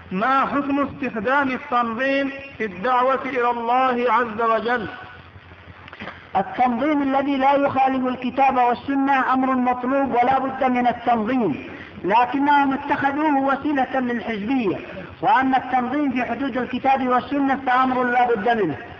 ما حكم استخدام التنظيم في الدعوة إلى الله عز وجل؟ التنظيم الذي لا يخالف الكتاب والسنة أمر مطلوب ولا بد من التنظيم، لكنهم اتخذوه وسيلة للحزبية، وأن التنظيم في حدود الكتاب والسنة فأمر لا بد منه.